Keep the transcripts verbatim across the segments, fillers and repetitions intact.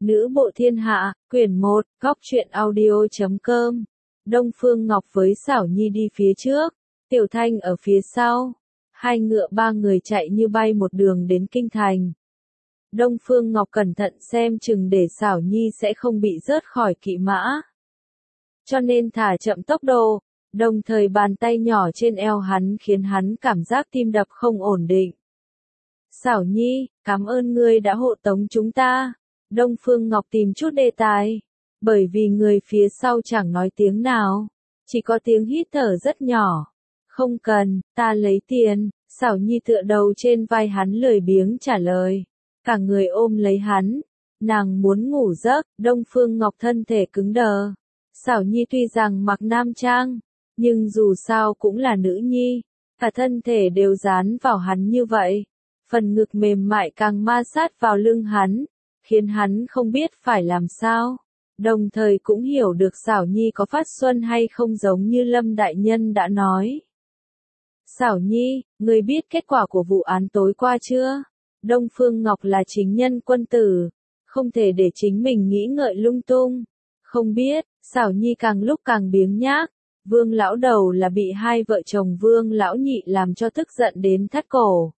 Nữ bộ thiên hạ, quyển một, góc truyện audio chấm com. Đông Phương Ngọc với Xảo Nhi đi phía trước, Tiểu Thanh ở phía sau. Hai ngựa ba người chạy như bay một đường đến kinh thành. Đông Phương Ngọc cẩn thận xem chừng để Xảo Nhi sẽ không bị rớt khỏi kỵ mã. Cho nên thả chậm tốc độ, đồng thời bàn tay nhỏ trên eo hắn khiến hắn cảm giác tim đập không ổn định. Xảo Nhi, cảm ơn ngươi đã hộ tống chúng ta. Đông Phương Ngọc tìm chút đề tài, bởi vì người phía sau chẳng nói tiếng nào, chỉ có tiếng hít thở rất nhỏ. Không cần, ta lấy tiền. Xảo Nhi tựa đầu trên vai hắn lười biếng trả lời. Cả người ôm lấy hắn, nàng muốn ngủ giấc. Đông Phương Ngọc thân thể cứng đờ. Xảo Nhi tuy rằng mặc nam trang, nhưng dù sao cũng là nữ nhi, cả thân thể đều dán vào hắn như vậy. Phần ngực mềm mại càng ma sát vào lưng hắn, khiến hắn không biết phải làm sao. Đồng thời cũng hiểu được Xảo Nhi có phát xuân hay không giống như Lâm Đại Nhân đã nói. Xảo Nhi, ngươi biết kết quả của vụ án tối qua chưa? Đông Phương Ngọc là chính nhân quân tử, không thể để chính mình nghĩ ngợi lung tung. Không biết. Xảo Nhi càng lúc càng biếng nhác. Vương lão đầu là bị hai vợ chồng Vương lão nhị làm cho tức giận đến thắt cổ.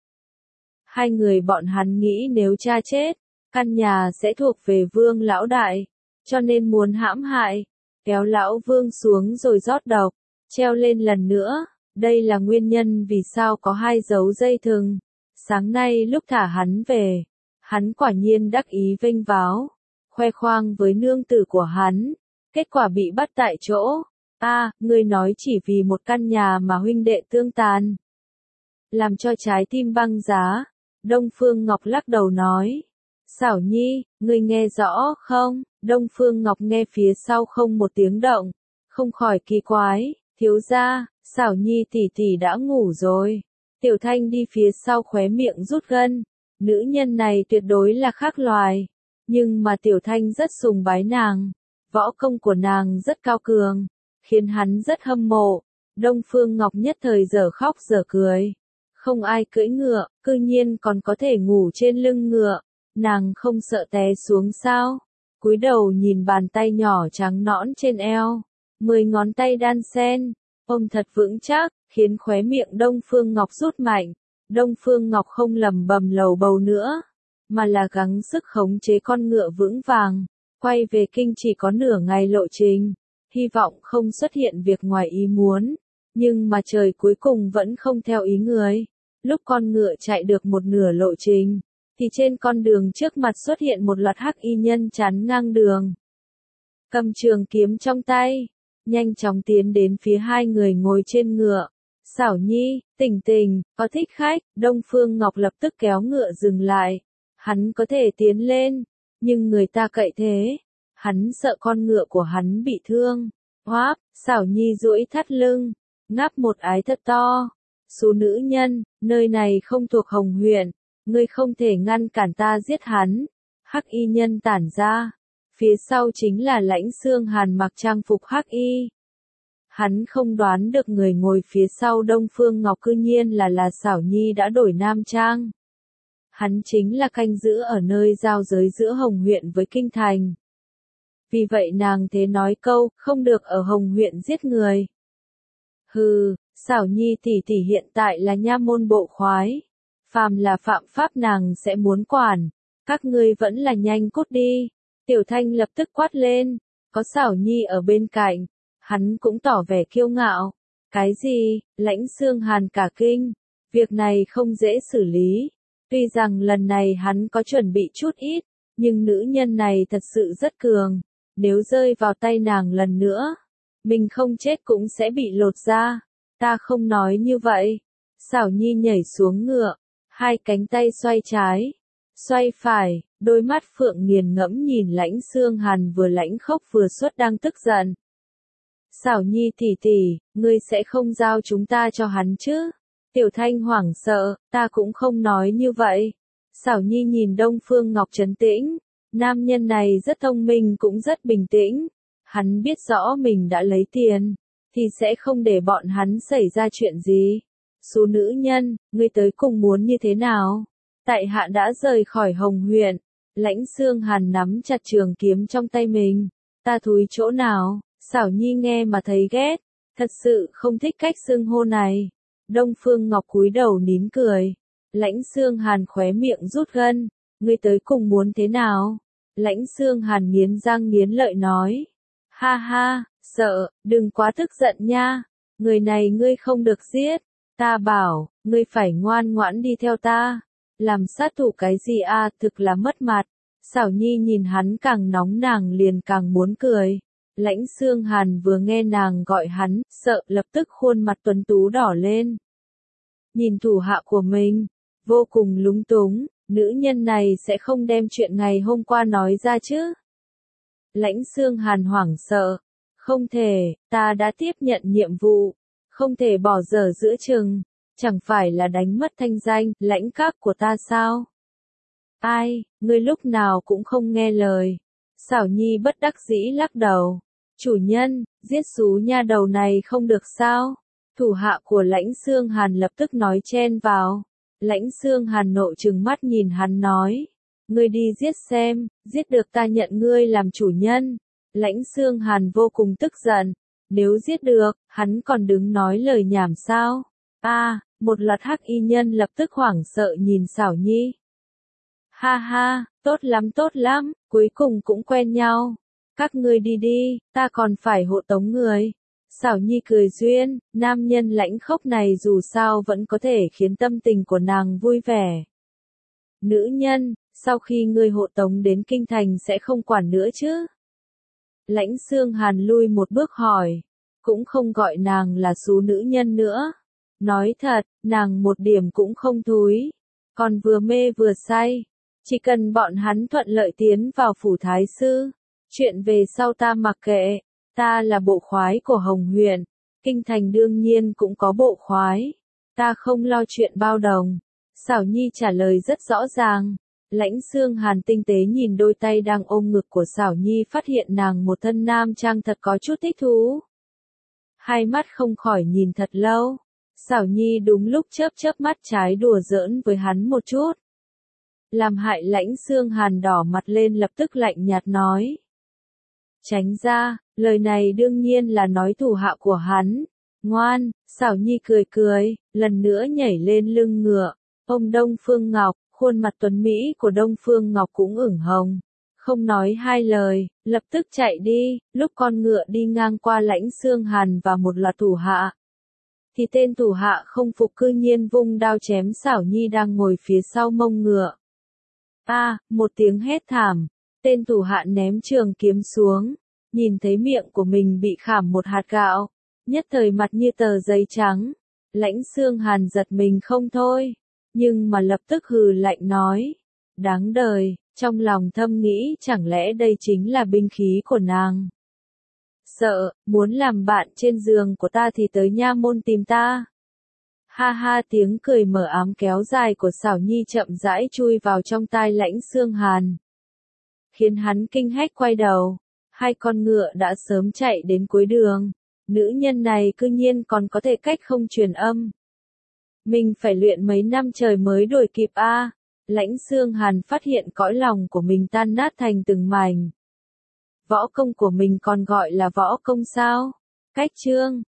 Hai người bọn hắn nghĩ nếu cha chết, căn nhà sẽ thuộc về Vương lão đại, cho nên muốn hãm hại, kéo lão Vương xuống rồi rót độc, treo lên lần nữa. Đây là nguyên nhân vì sao có hai dấu dây thừng. Sáng nay lúc thả hắn về, hắn quả nhiên đắc ý vênh váo, khoe khoang với nương tử của hắn, kết quả bị bắt tại chỗ. A, à, ngươi nói chỉ vì một căn nhà mà huynh đệ tương tàn, làm cho trái tim băng giá. Đông Phương Ngọc lắc đầu nói. Xảo Nhi, ngươi nghe rõ không? Đông Phương Ngọc nghe phía sau không một tiếng động, không khỏi kỳ quái. Thiếu gia, Xảo Nhi tỷ tỷ đã ngủ rồi. Tiểu Thanh đi phía sau khóe miệng rút gân. Nữ nhân này tuyệt đối là khác loài, nhưng mà Tiểu Thanh rất sùng bái nàng. Võ công của nàng rất cao cường, khiến hắn rất hâm mộ. Đông Phương Ngọc nhất thời dở khóc dở cười. Không ai cưỡi ngựa, cư nhiên còn có thể ngủ trên lưng ngựa. Nàng không sợ té xuống sao? Cúi đầu nhìn bàn tay nhỏ trắng nõn trên eo, mười ngón tay đan xen, ôm thật vững chắc, khiến khóe miệng Đông Phương Ngọc rút mạnh. Đông Phương Ngọc không lầm bầm lầu bầu nữa, mà là gắng sức khống chế con ngựa vững vàng. Quay về kinh chỉ có nửa ngày lộ trình, hy vọng không xuất hiện việc ngoài ý muốn, nhưng mà trời cuối cùng vẫn không theo ý người. Lúc con ngựa chạy được một nửa lộ trình, thì trên con đường trước mặt xuất hiện một loạt hắc y nhân chắn ngang đường. Cầm trường kiếm trong tay, nhanh chóng tiến đến phía hai người ngồi trên ngựa. Xảo Nhi, Tình Tình, có thích khách? Đông Phương Ngọc lập tức kéo ngựa dừng lại. Hắn có thể tiến lên, nhưng người ta cậy thế. Hắn sợ con ngựa của hắn bị thương. Hoáp, Xảo Nhi duỗi thắt lưng, ngáp một ái thật to. Số nữ nhân, nơi này không thuộc Hồng huyện, ngươi không thể ngăn cản ta giết hắn. Hắc y nhân tản ra, phía sau chính là Lãnh Xương Hàn mặc trang phục hắc y. Hắn không đoán được người ngồi phía sau Đông Phương Ngọc cư nhiên là là Xảo Nhi đã đổi nam trang. Hắn chính là canh giữ ở nơi giao giới giữa Hồng huyện với Kinh thành. Vì vậy nàng thế nói câu, không được ở Hồng huyện giết người. Hừ, Xảo Nhi tỷ tỷ hiện tại là nha môn bộ khoái, phàm là phạm pháp nàng sẽ muốn quản, các ngươi vẫn là nhanh cút đi. Tiểu Thanh lập tức quát lên, có Xảo Nhi ở bên cạnh, hắn cũng tỏ vẻ kiêu ngạo. Cái gì? Lãnh Xương Hàn cả kinh, việc này không dễ xử lý. Tuy rằng lần này hắn có chuẩn bị chút ít, nhưng nữ nhân này thật sự rất cường, nếu rơi vào tay nàng lần nữa, mình không chết cũng sẽ bị lột da. Ta không nói như vậy. Xảo Nhi nhảy xuống ngựa, hai cánh tay xoay trái, xoay phải, đôi mắt phượng nghiền ngẫm nhìn Lãnh Xương Hàn vừa lãnh khốc vừa xuất đang tức giận. Xảo Nhi tỷ tỷ, ngươi sẽ không giao chúng ta cho hắn chứ? Tiểu Thanh hoảng sợ, ta cũng không nói như vậy. Xảo Nhi nhìn Đông Phương Ngọc trấn tĩnh, nam nhân này rất thông minh cũng rất bình tĩnh. Hắn biết rõ mình đã lấy tiền, thì sẽ không để bọn hắn xảy ra chuyện gì. Số nữ nhân, ngươi tới cùng muốn như thế nào? Tại hạ đã rời khỏi Hồng huyện, Lãnh Xương Hàn nắm chặt trường kiếm trong tay mình. Ta thúi chỗ nào? Xảo Nhi nghe mà thấy ghét. Thật sự không thích cách xưng hô này. Đông Phương Ngọc cúi đầu nín cười. Lãnh Xương Hàn khóe miệng rút gân. Ngươi tới cùng muốn thế nào? Lãnh Xương Hàn nghiến răng nghiến lợi nói. Ha ha, sợ, đừng quá tức giận nha. Người này ngươi không được giết. Ta bảo, ngươi phải ngoan ngoãn đi theo ta. Làm sát thủ cái gì a, thực là mất mặt. Xảo Nhi nhìn hắn càng nóng nàng liền càng muốn cười. Lãnh Xương Hàn vừa nghe nàng gọi hắn, sợ lập tức khuôn mặt tuấn tú đỏ lên. Nhìn thủ hạ của mình, vô cùng lúng túng, nữ nhân này sẽ không đem chuyện ngày hôm qua nói ra chứ. Lãnh Xương Hàn hoảng sợ. Không thể, ta đã tiếp nhận nhiệm vụ. Không thể bỏ dở giữa chừng. Chẳng phải là đánh mất thanh danh, lãnh các của ta sao? Ai, ngươi lúc nào cũng không nghe lời. Xảo Nhi bất đắc dĩ lắc đầu. Chủ nhân, giết xú nha đầu này không được sao? Thủ hạ của Lãnh Xương Hàn lập tức nói chen vào. Lãnh Xương Hàn nộ trừng mắt nhìn hắn nói. Ngươi đi giết xem, giết được ta nhận ngươi làm chủ nhân. Lãnh Xương Hàn vô cùng tức giận. Nếu giết được, hắn còn đứng nói lời nhảm sao? A, à, một loạt hắc y nhân lập tức hoảng sợ nhìn Xảo Nhi. Ha ha, tốt lắm tốt lắm, cuối cùng cũng quen nhau. Các ngươi đi đi, ta còn phải hộ tống người. Xảo Nhi cười duyên, nam nhân lãnh khốc này dù sao vẫn có thể khiến tâm tình của nàng vui vẻ. Nữ nhân, sau khi ngươi hộ tống đến kinh thành sẽ không quản nữa chứ? Lãnh Xương Hàn lui một bước hỏi, cũng không gọi nàng là xú nữ nhân nữa. Nói thật, nàng một điểm cũng không thúi, còn vừa mê vừa say. Chỉ cần bọn hắn thuận lợi tiến vào phủ thái sư, chuyện về sau ta mặc kệ, ta là bộ khoái của Hồng huyện, kinh thành đương nhiên cũng có bộ khoái, ta không lo chuyện bao đồng. Xảo Nhi trả lời rất rõ ràng. Lãnh Xương Hàn tinh tế nhìn đôi tay đang ôm ngực của Xảo Nhi, phát hiện nàng một thân nam trang thật có chút thích thú. Hai mắt không khỏi nhìn thật lâu. Xảo Nhi đúng lúc chớp chớp mắt trái đùa giỡn với hắn một chút. Làm hại Lãnh Xương Hàn đỏ mặt lên lập tức lạnh nhạt nói. Tránh ra, lời này đương nhiên là nói thủ hạ của hắn. Ngoan, Xảo Nhi cười cười, lần nữa nhảy lên lưng ngựa, ôm Đông Phương Ngọc, khuôn mặt tuấn Mỹ của Đông Phương Ngọc cũng ửng hồng. Không nói hai lời, lập tức chạy đi, lúc con ngựa đi ngang qua Lãnh Xương Hàn và một loạt thủ hạ. Thì tên thủ hạ không phục cư nhiên vung đao chém Xảo Nhi đang ngồi phía sau mông ngựa. A, à, một tiếng hét thảm, tên thủ hạ ném trường kiếm xuống, nhìn thấy miệng của mình bị khảm một hạt gạo, nhất thời mặt như tờ giấy trắng. Lãnh Xương Hàn giật mình không thôi, nhưng mà lập tức hừ lạnh nói, đáng đời, trong lòng thầm nghĩ chẳng lẽ đây chính là binh khí của nàng. Sợ, muốn làm bạn trên giường của ta thì tới nha môn tìm ta. Ha ha, tiếng cười mờ ám kéo dài của Xảo Nhi chậm rãi chui vào trong tai Lãnh Xương Hàn, khiến hắn kinh hách quay đầu. Hai con ngựa đã sớm chạy đến cuối đường, nữ nhân này cư nhiên còn có thể cách không truyền âm. Mình phải luyện mấy năm trời mới đuổi kịp a. À. Lãnh Xương Hàn phát hiện cõi lòng của mình tan nát thành từng mảnh. Võ công của mình còn gọi là võ công sao? Cách chương